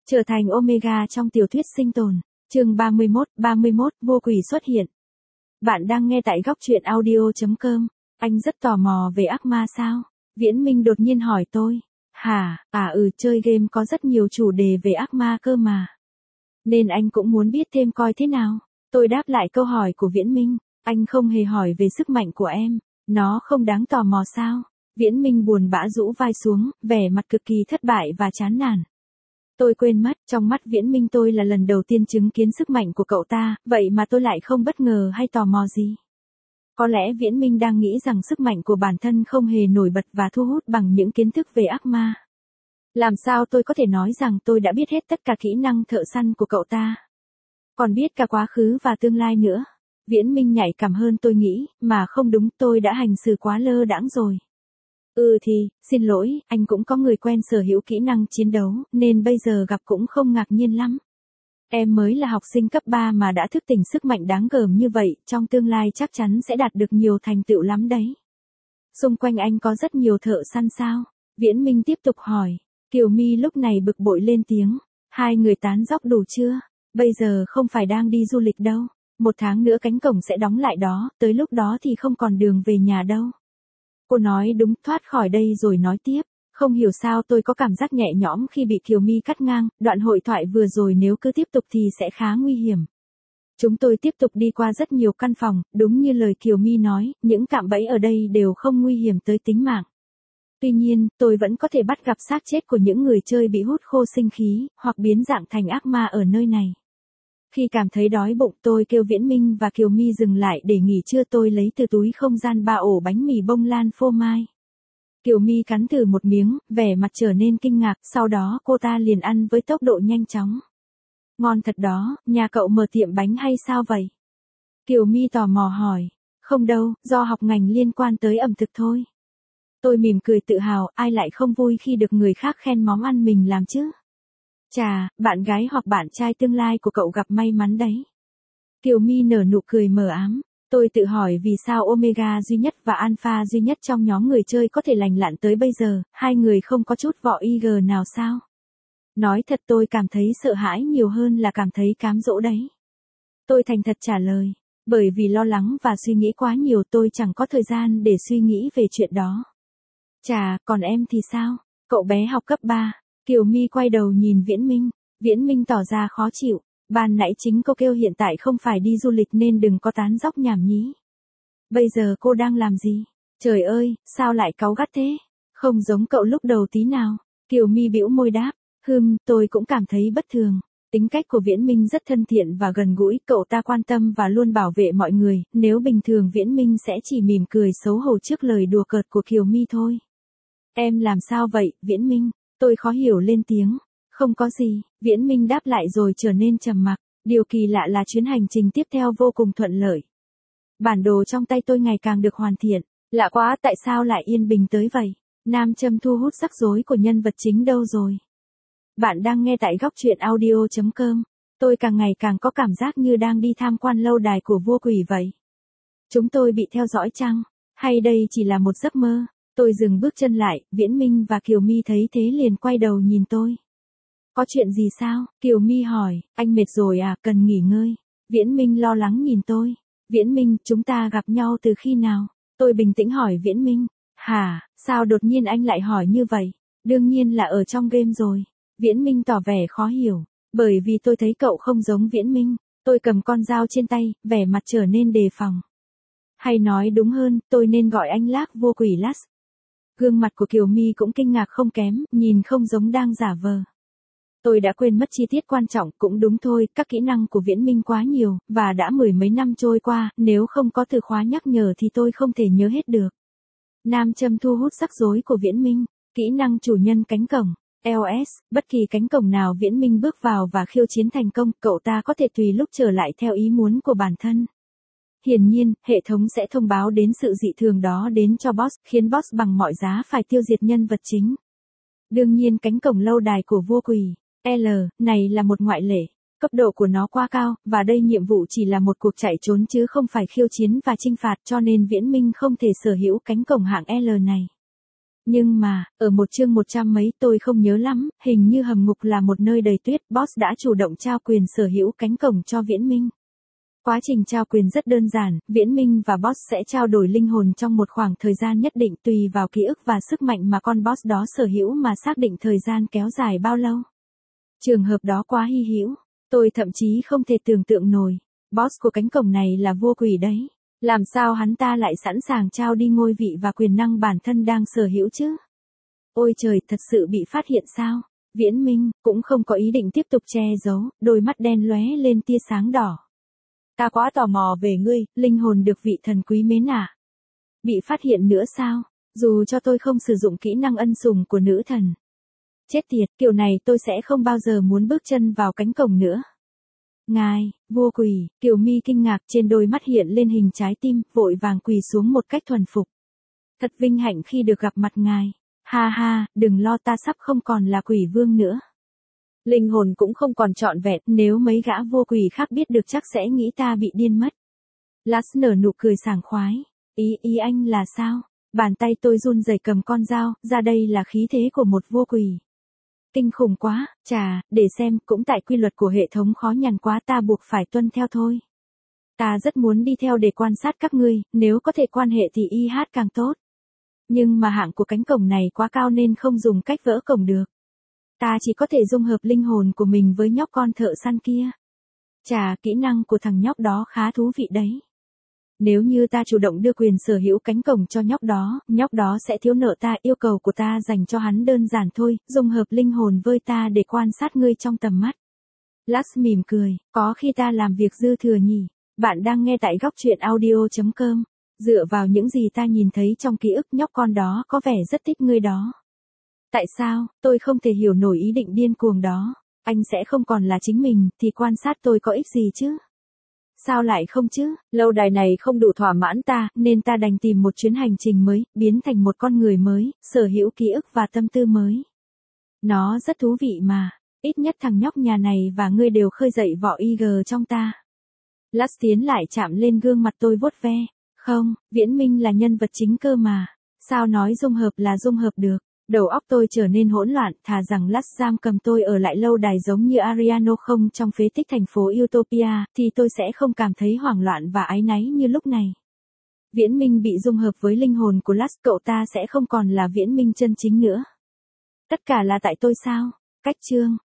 Trở thành Omega trong tiểu thuyết sinh tồn. Chương 31, vô quỷ xuất hiện. Bạn đang nghe tại góc truyện audio.com. Anh rất tò mò về ác ma sao? Viễn Minh đột nhiên hỏi tôi. Hả, chơi game có rất nhiều chủ đề về ác ma cơ mà. Nên anh cũng muốn biết thêm coi thế nào. Tôi đáp lại câu hỏi của Viễn Minh. Anh không hề hỏi về sức mạnh của em. Nó không đáng tò mò sao? Viễn Minh buồn bã rũ vai xuống, vẻ mặt cực kỳ thất bại và chán nản. Tôi quên mất, trong mắt Viễn Minh tôi là lần đầu tiên chứng kiến sức mạnh của cậu ta, vậy mà tôi lại không bất ngờ hay tò mò gì. Có lẽ Viễn Minh đang nghĩ rằng sức mạnh của bản thân không hề nổi bật và thu hút bằng những kiến thức về ác ma. Làm sao tôi có thể nói rằng tôi đã biết hết tất cả kỹ năng thợ săn của cậu ta? Còn biết cả quá khứ và tương lai nữa. Viễn Minh nhạy cảm hơn tôi nghĩ, mà không đúng, tôi đã hành xử quá lơ đãng rồi. Xin lỗi, anh cũng có người quen sở hữu kỹ năng chiến đấu, nên bây giờ gặp cũng không ngạc nhiên lắm. Em mới là học sinh cấp 3 mà đã thức tỉnh sức mạnh đáng gờm như vậy, trong tương lai chắc chắn sẽ đạt được nhiều thành tựu lắm đấy. Xung quanh anh có rất nhiều thợ săn sao? Viễn Minh tiếp tục hỏi. Kiều My lúc này bực bội lên tiếng. Hai người tán dóc đủ chưa? Bây giờ không phải đang đi du lịch đâu. 1 tháng nữa cánh cổng sẽ đóng lại đó, tới lúc đó thì không còn đường về nhà đâu. Cô nói đúng, thoát khỏi đây rồi nói tiếp. Không hiểu sao tôi có cảm giác nhẹ nhõm khi bị Kiều My cắt ngang, đoạn hội thoại vừa rồi nếu cứ tiếp tục thì sẽ khá nguy hiểm. Chúng tôi tiếp tục đi qua rất nhiều căn phòng, đúng như lời Kiều My nói, những cạm bẫy ở đây đều không nguy hiểm tới tính mạng. Tuy nhiên, tôi vẫn có thể bắt gặp xác chết của những người chơi bị hút khô sinh khí, hoặc biến dạng thành ác ma ở nơi này. Khi cảm thấy đói bụng tôi kêu Viễn Minh và Kiều My dừng lại để nghỉ trưa, tôi lấy từ túi không gian 3 ổ bánh mì bông lan phô mai. Kiều My cắn thử một miếng, vẻ mặt trở nên kinh ngạc, sau đó cô ta liền ăn với tốc độ nhanh chóng. Ngon thật đó, nhà cậu mở tiệm bánh hay sao vậy? Kiều My tò mò hỏi. Không đâu, do học ngành liên quan tới ẩm thực thôi. Tôi mỉm cười tự hào, ai lại không vui khi được người khác khen món ăn mình làm chứ? Chà, bạn gái hoặc bạn trai tương lai của cậu gặp may mắn đấy. Kiều My nở nụ cười mờ ám. Tôi tự hỏi vì sao Omega duy nhất và Alpha duy nhất trong nhóm người chơi có thể lành lặn tới bây giờ, hai người không có chút vỏ IG nào sao? Nói thật tôi cảm thấy sợ hãi nhiều hơn là cảm thấy cám dỗ đấy. Tôi thành thật trả lời, bởi vì lo lắng và suy nghĩ quá nhiều tôi chẳng có thời gian để suy nghĩ về chuyện đó. Chà, còn em thì sao? Cậu bé học cấp 3. Kiều My quay đầu nhìn Viễn Minh. Viễn Minh tỏ ra khó chịu. Ban nãy chính cô kêu hiện tại không phải đi du lịch nên đừng có tán dóc nhảm nhí. Bây giờ cô đang làm gì? Trời ơi, sao lại cáu gắt thế? Không giống cậu lúc đầu tí nào. Kiều My bĩu môi đáp. Tôi cũng cảm thấy bất thường. Tính cách của Viễn Minh rất thân thiện và gần gũi, cậu ta quan tâm và luôn bảo vệ mọi người, nếu bình thường Viễn Minh sẽ chỉ mỉm cười xấu hổ trước lời đùa cợt của Kiều My thôi. Em làm sao vậy, Viễn Minh? Tôi khó hiểu lên tiếng. Không có gì, Viễn Minh đáp lại rồi trở nên trầm mặc. Điều kỳ lạ là chuyến hành trình tiếp theo vô cùng thuận lợi. Bản đồ trong tay tôi ngày càng được hoàn thiện. Lạ quá, tại sao lại yên bình tới vậy? Nam châm thu hút rắc rối của nhân vật chính đâu rồi? Bạn đang nghe tại góc truyện audio.com. Tôi càng ngày càng có cảm giác như đang đi tham quan lâu đài của vua quỷ vậy. Chúng tôi bị theo dõi chăng? Hay đây chỉ là một giấc mơ? Tôi dừng bước chân lại, Viễn Minh và Kiều My thấy thế liền quay đầu nhìn tôi. Có chuyện gì sao? Kiều My hỏi, anh mệt rồi à, cần nghỉ ngơi. Viễn Minh lo lắng nhìn tôi. Viễn Minh, chúng ta gặp nhau từ khi nào? Tôi bình tĩnh hỏi Viễn Minh. Hả, sao đột nhiên anh lại hỏi như vậy? Đương nhiên là ở trong game rồi. Viễn Minh tỏ vẻ khó hiểu. Bởi vì tôi thấy cậu không giống Viễn Minh. Tôi cầm con dao trên tay, vẻ mặt trở nên đề phòng. Hay nói đúng hơn, tôi nên gọi anh Lác vô quỷ Lát. Gương mặt của Kiều My cũng kinh ngạc không kém, nhìn không giống đang giả vờ. Tôi đã quên mất chi tiết quan trọng, cũng đúng thôi, các kỹ năng của Viễn Minh quá nhiều, và đã 10 mấy năm trôi qua, nếu không có từ khóa nhắc nhở thì tôi không thể nhớ hết được. Nam châm thu hút rắc rối của Viễn Minh, kỹ năng chủ nhân cánh cổng, LS, bất kỳ cánh cổng nào Viễn Minh bước vào và khiêu chiến thành công, cậu ta có thể tùy lúc trở lại theo ý muốn của bản thân. Hiển nhiên, hệ thống sẽ thông báo đến sự dị thường đó đến cho boss, khiến boss bằng mọi giá phải tiêu diệt nhân vật chính. Đương nhiên cánh cổng lâu đài của vua quỷ, L, này là một ngoại lệ. Cấp độ của nó quá cao, và đây nhiệm vụ chỉ là một cuộc chạy trốn chứ không phải khiêu chiến và chinh phạt, cho nên Viễn Minh không thể sở hữu cánh cổng hạng L này. Nhưng mà, ở một chương 100 mấy tôi không nhớ lắm, hình như hầm ngục là một nơi đầy tuyết, boss đã chủ động trao quyền sở hữu cánh cổng cho Viễn Minh. Quá trình trao quyền rất đơn giản, Viễn Minh và boss sẽ trao đổi linh hồn trong một khoảng thời gian nhất định tùy vào ký ức và sức mạnh mà con boss đó sở hữu mà xác định thời gian kéo dài bao lâu. Trường hợp đó quá hy hữu, tôi thậm chí không thể tưởng tượng nổi. Boss của cánh cổng này là vua quỷ đấy. Làm sao hắn ta lại sẵn sàng trao đi ngôi vị và quyền năng bản thân đang sở hữu chứ? Ôi trời, thật sự bị phát hiện sao? Viễn Minh cũng không có ý định tiếp tục che giấu, đôi mắt đen lóe lên tia sáng đỏ. Ta quá tò mò về ngươi, linh hồn được vị thần quý mến à. Bị phát hiện nữa sao? Dù cho tôi không sử dụng kỹ năng ân sủng của nữ thần. Chết tiệt, kiểu này tôi sẽ không bao giờ muốn bước chân vào cánh cổng nữa. Ngài, vua quỷ, Kiều Mi kinh ngạc trên đôi mắt hiện lên hình trái tim, vội vàng quỳ xuống một cách thuần phục. Thật vinh hạnh khi được gặp mặt ngài. Ha ha, đừng lo, ta sắp không còn là quỷ vương nữa. Linh hồn cũng không còn trọn vẹn, nếu mấy gã vô quỷ khác biết được chắc sẽ nghĩ ta bị điên mất. Lars nở nụ cười sảng khoái. Ý anh là sao? Bàn tay tôi run rẩy cầm con dao, ra đây là khí thế của một vô quỷ. Kinh khủng quá, chà, để xem, cũng tại quy luật của hệ thống khó nhằn quá ta buộc phải tuân theo thôi. Ta rất muốn đi theo để quan sát các ngươi, nếu có thể quan hệ thì càng tốt. Nhưng mà hạng của cánh cổng này quá cao nên không dùng cách vỡ cổng được. Ta chỉ có thể dung hợp linh hồn của mình với nhóc con thợ săn kia. Chà, kỹ năng của thằng nhóc đó khá thú vị đấy. Nếu như ta chủ động đưa quyền sở hữu cánh cổng cho nhóc đó sẽ thiếu nợ ta, yêu cầu của ta dành cho hắn đơn giản thôi, dung hợp linh hồn với ta để quan sát ngươi trong tầm mắt. Lars mỉm cười, có khi ta làm việc dư thừa nhỉ. Bạn đang nghe tại góc truyện audio.com. Dựa vào những gì ta nhìn thấy trong ký ức, nhóc con đó có vẻ rất thích ngươi đó. Tại sao, tôi không thể hiểu nổi ý định điên cuồng đó. Anh sẽ không còn là chính mình, thì quan sát tôi có ích gì chứ? Sao lại không chứ? Lâu đài này không đủ thỏa mãn ta, nên ta đành tìm một chuyến hành trình mới, biến thành một con người mới, sở hữu ký ức và tâm tư mới. Nó rất thú vị mà, ít nhất thằng nhóc nhà này và ngươi đều khơi dậy vỏ IG trong ta. Lars tiến lại chạm lên gương mặt tôi vuốt ve. Không, Viễn Minh là nhân vật chính cơ mà. Sao nói dung hợp là dung hợp được? Đầu óc tôi trở nên hỗn loạn, thà rằng Lars giam cầm tôi ở lại lâu đài giống như Ariano không trong phế tích thành phố Utopia, thì tôi sẽ không cảm thấy hoảng loạn và áy náy như lúc này. Viễn Minh bị dung hợp với linh hồn của Lars, cậu ta sẽ không còn là Viễn Minh chân chính nữa. Tất cả là tại tôi sao? Cách chương.